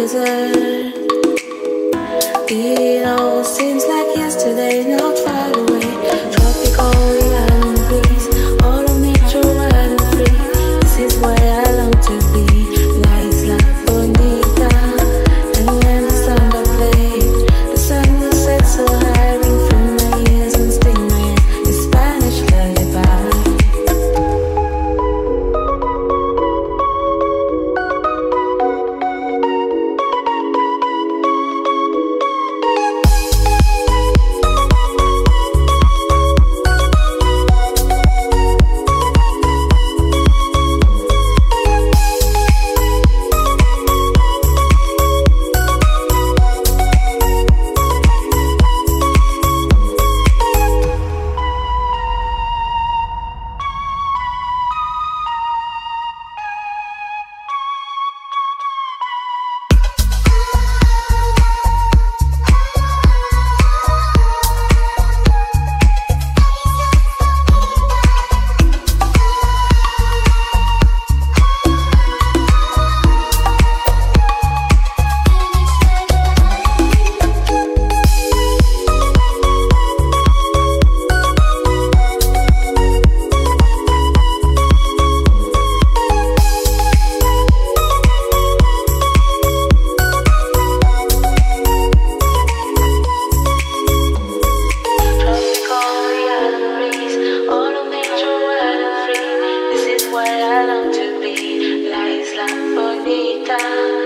desert. It all seems like yesterday, not far away. Tropical island breeze, all of nature wild and free. This is where I long to be. Lights like bonita, and when the samba plays, the sun will set so high, ring through my ears and sting my ears. The Spanish lullaby. Where I long to be, la isla bonita.